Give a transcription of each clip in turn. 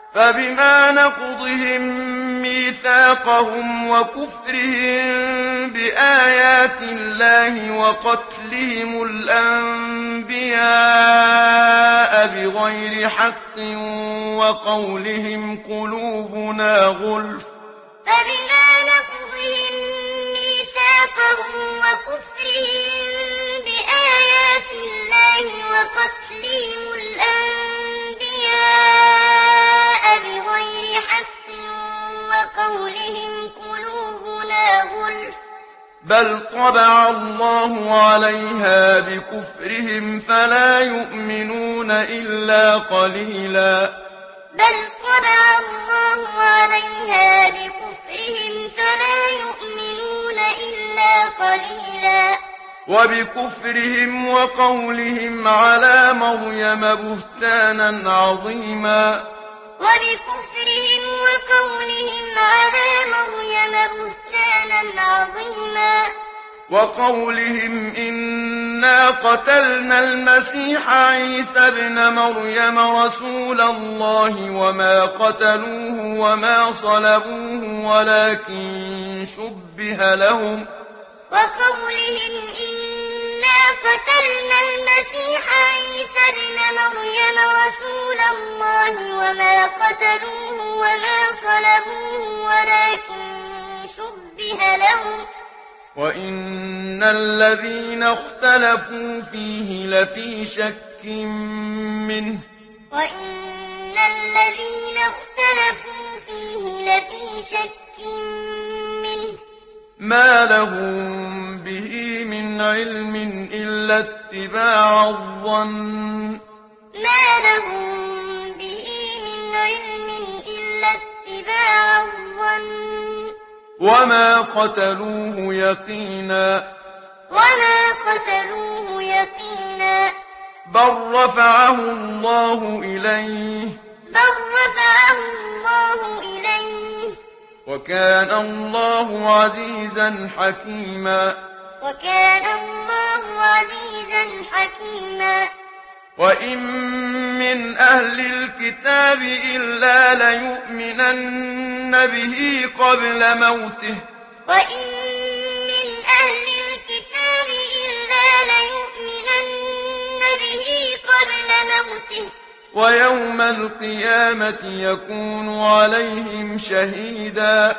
فبما نقضهم ميثاقهم وكفرهم بآيات الله وقتلهم الأنبياء بغير حق وقولهم قلوبنا غلف فبما نقضهم ميثاقهم وكفرهم بآيات الله وقتلهم الأنبياء بغير حق وقولهم قلوبنا غلف بل طبع الله عليها بكفرهم فلا يؤمنون إلا قليلا بل طبع الله عليها بكفرهم فلا يؤمنون إلا قليلا وبكفرهم وقولهم على مريم بهتانا عظيما وبكفرهم وقولهم على مريم بهتانا عظيما وقولهم إنا قتلنا المسيح عيسى ابن مريم رسول الله وما قتلوه وما صلبوه ولكن شبه لهم وقولهم إنا قتلنا المسيح عيسى ابن مريم رسول الله وما قتلوه وما صلبوه ولكن شبه لهم وإن الذين اختلفوا فيه لفي شك منه وإن الذين اختلفوا فيه لفي شك منه ما لهم به من علم إلا اتباع الظن ما لهم به من علم إلا اتباع الظن وما قتلوه يقينا بل رفعه الله إليه وكان الله عزيزا حكيما وإن من أهل الكتاب إلا ليؤمنن به قبل موته وإن من أهل الكتاب إلا ليؤمنن به قبل موته ويوم القيامة يكون عليهم شهيدا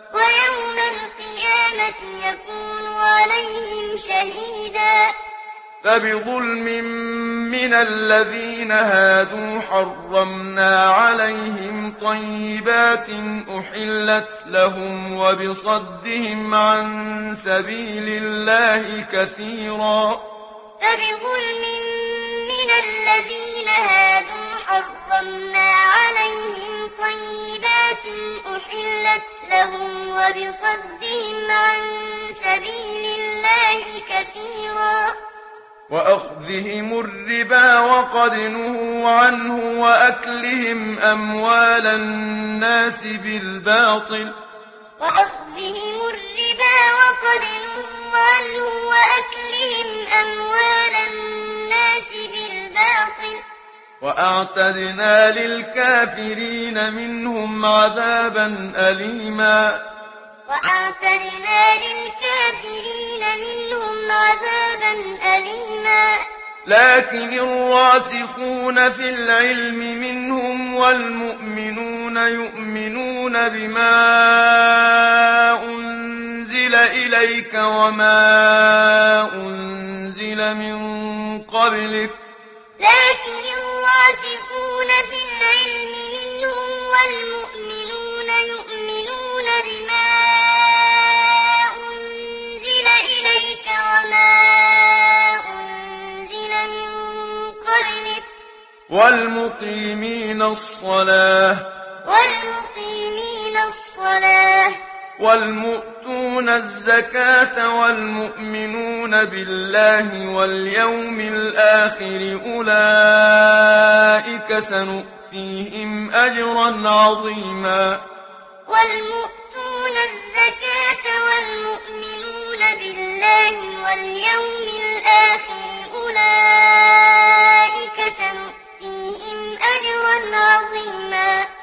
فبظلم من الذين هادوا حرمنا عليهم طيبات أحلت لهم وبصدهم عن سبيل الله كثيرا فبظلم من الذين هادوا حرمنا عليهم طيبات أحلت لهم وبصدهم عن سبيل الله كثيرا وأخذهم الربا وقد نهوا عنه وأكلهم أموال الناس بالباطل وأعتدنا للكافرين منهم عذابا أليما لكن الراسخون في العلم منهم والمؤمنون يؤمنون بما أنزل إليك وما أنزل من قبلك والمقيمين الصلاة والمؤتون الزكاة والمؤمنون بالله واليوم الآخر أولئك سنؤتيهم أجرا عظيما والمؤتون الزكاة والمؤمنون بالله واليوم الآخر أولئك سنؤتيهم أجرا عظيما